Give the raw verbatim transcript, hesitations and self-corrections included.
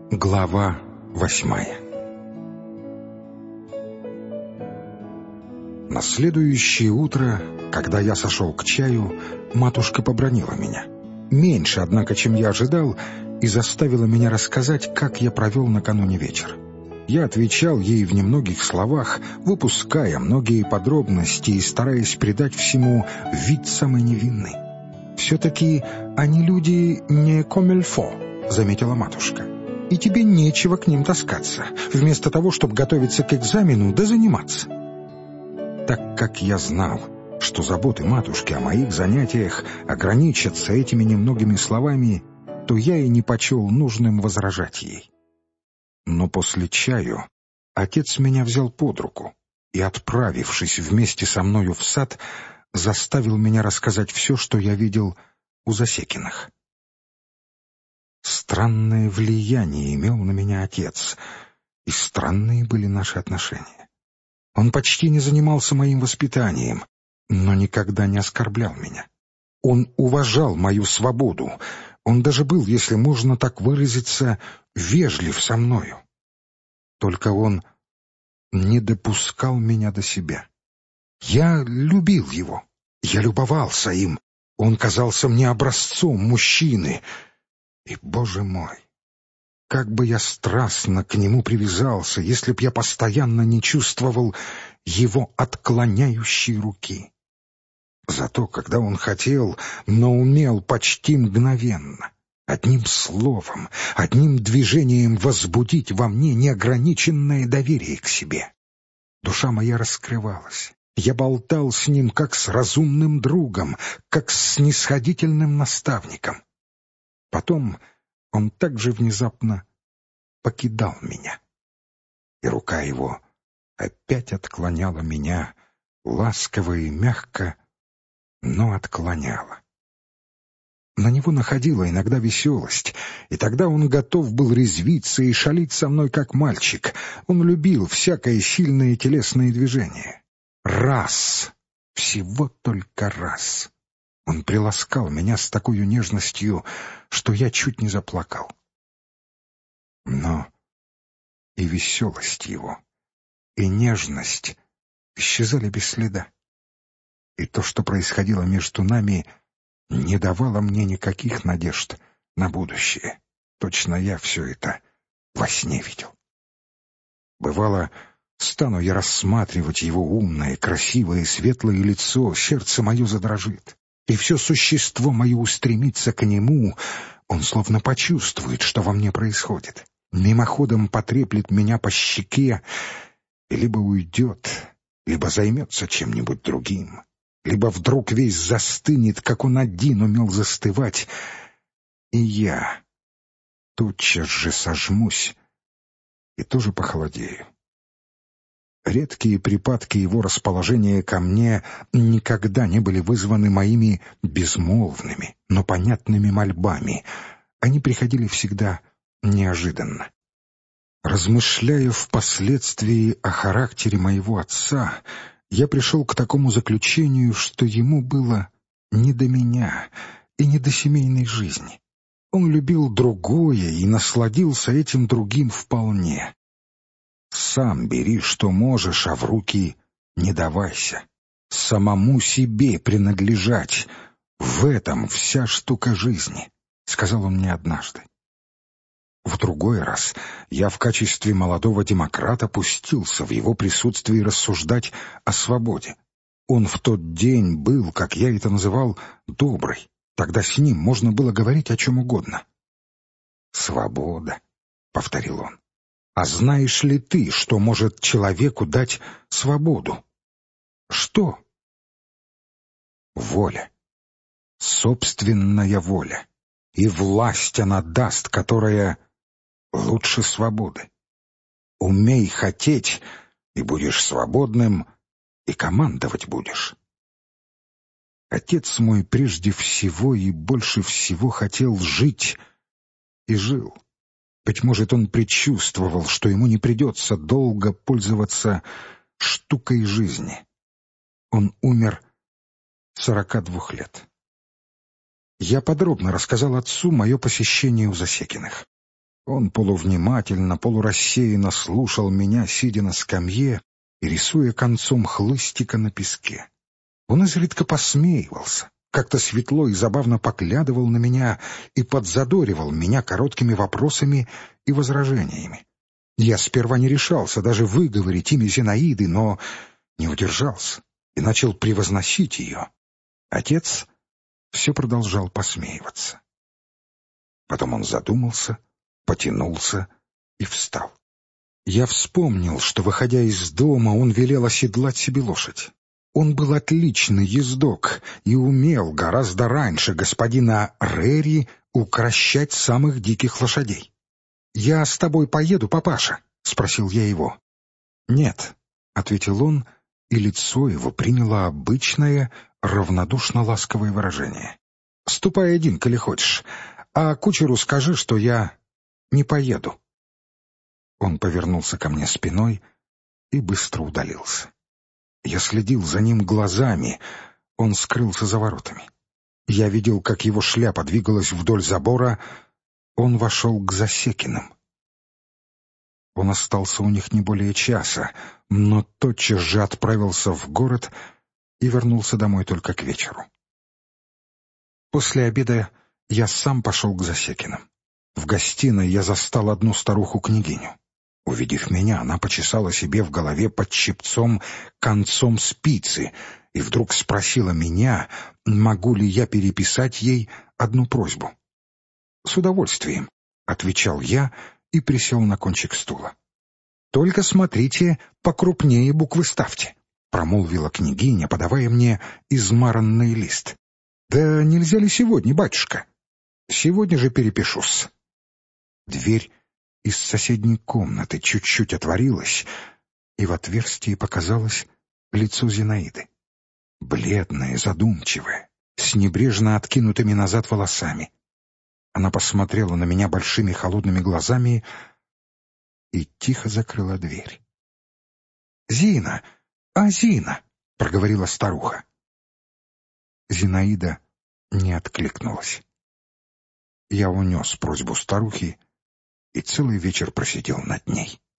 Глава восьмая. На следующее утро, когда я сошел к чаю, матушка побранила меня. Меньше, однако, чем я ожидал, и заставила меня рассказать, как я провел накануне вечер. Я отвечал ей в немногих словах, выпуская многие подробности и стараясь придать всему вид самый невинный. «Все-таки они люди не комильфо», — заметила матушка. «И тебе нечего к ним таскаться, вместо того, чтобы готовиться к экзамену да заниматься». Так как я знал, что заботы матушки о моих занятиях ограничатся этими немногими словами, то я и не почел нужным возражать ей. Но после чаю отец меня взял под руку и, отправившись вместе со мною в сад, заставил меня рассказать все, что я видел у Засекиных. Странное влияние имел на меня отец, и странные были наши отношения. Он почти не занимался моим воспитанием, но никогда не оскорблял меня. Он уважал мою свободу, он даже был, если можно так выразиться, вежлив со мною. Только он не допускал меня до себя. Я любил его, я любовался им, он казался мне образцом мужчины. И, Боже мой, как бы я страстно к нему привязался, если б я постоянно не чувствовал его отклоняющей руки. Зато, когда он хотел, но умел почти мгновенно, одним словом, одним движением возбудить во мне неограниченное доверие к себе. Душа моя раскрывалась. Я болтал с ним, как с разумным другом, как с снисходительным наставником. Потом он также внезапно покидал меня, и рука его опять отклоняла меня, ласково и мягко, но отклоняла. На него находила иногда веселость, и тогда он готов был резвиться и шалить со мной, как мальчик. Он любил всякое сильное телесное движение. Раз, всего только раз, он приласкал меня с такой нежностью, что я чуть не заплакал. Но и веселость его, и нежность исчезали без следа. И то, что происходило между нами, не давало мне никаких надежд на будущее. Точно я все это во сне видел. Бывало, стану я рассматривать его умное, красивое, светлое лицо, сердце мое задрожит, и все существо мое устремится к нему. Он словно почувствует, что во мне происходит, мимоходом потреплет меня по щеке и либо уйдет, либо займется чем-нибудь другим, либо вдруг весь застынет, как он один умел застывать, и я тотчас же сожмусь и тоже похолодею. Редкие припадки его расположения ко мне никогда не были вызваны моими безмолвными, но понятными мольбами. Они приходили всегда неожиданно. Размышляя впоследствии о характере моего отца, я пришел к такому заключению, что ему было не до меня и не до семейной жизни. Он любил другое и насладился этим другим вполне. Сам бери, что можешь, а в руки не давайся. Самому себе принадлежать — в этом вся штука жизни, — сказал он мне однажды. В другой раз я в качестве молодого демократа пустился в его присутствии рассуждать о свободе. Он в тот день был, как я это называл, добрый. Тогда с ним можно было говорить о чем угодно. «Свобода», — повторил он. «А знаешь ли ты, что может человеку дать свободу?» «Что?» «Воля. Собственная воля. И власть она даст, которая лучше свободы. Умей хотеть, и будешь свободным, и командовать будешь». Отец мой прежде всего и больше всего хотел жить, и жил. Быть может, он предчувствовал, что ему не придется долго пользоваться штукой жизни. Он умер сорока двух лет. Я подробно рассказал отцу мое посещение у Засекиных. Он полувнимательно, полурассеянно слушал меня, сидя на скамье и рисуя концом хлыстика на песке. Он изредка посмеивался, как-то светло и забавно поглядывал на меня и подзадоривал меня короткими вопросами и возражениями. Я сперва не решался даже выговорить имя Зинаиды, но не удержался и начал превозносить ее. Отец все продолжал посмеиваться. Потом он задумался, потянулся и встал. Я вспомнил, что, выходя из дома, он велел оседлать себе лошадь. Он был отличный ездок и умел гораздо раньше господина Рерри укрощать самых диких лошадей. «Я с тобой поеду, папаша?» — спросил я его. «Нет», — ответил он, и лицо его приняло обычное, равнодушно-ласковое выражение. «Ступай один, коли хочешь, а кучеру скажи, что я не поеду». Он повернулся ко мне спиной и быстро удалился. Я следил за ним глазами, он скрылся за воротами. Я видел, как его шляпа двигалась вдоль забора, он вошел к Засекиным. Он остался у них не более часа, но тотчас же отправился в город и вернулся домой только к вечеру. После обеда я сам пошел к Засекиным. В гостиной я застал одну старуху-княгиню. Увидев меня, она почесала себе в голове под щипцом концом спицы и вдруг спросила меня, могу ли я переписать ей одну просьбу. «С удовольствием», — отвечал я и присел на кончик стула. «Только смотрите, покрупнее буквы ставьте», — промолвила княгиня, подавая мне измаранный лист. «Да нельзя ли сегодня, батюшка?» «Сегодня же перепишусь». Дверь из соседней комнаты чуть-чуть отворилась, и в отверстии показалось лицо Зинаиды. Бледное, задумчивое, с небрежно откинутыми назад волосами. Она посмотрела на меня большими холодными глазами и тихо закрыла дверь. «Зина! А, Зина!» — проговорила старуха. Зинаида не откликнулась. Я унес просьбу старухи и целый вечер просидел над ней.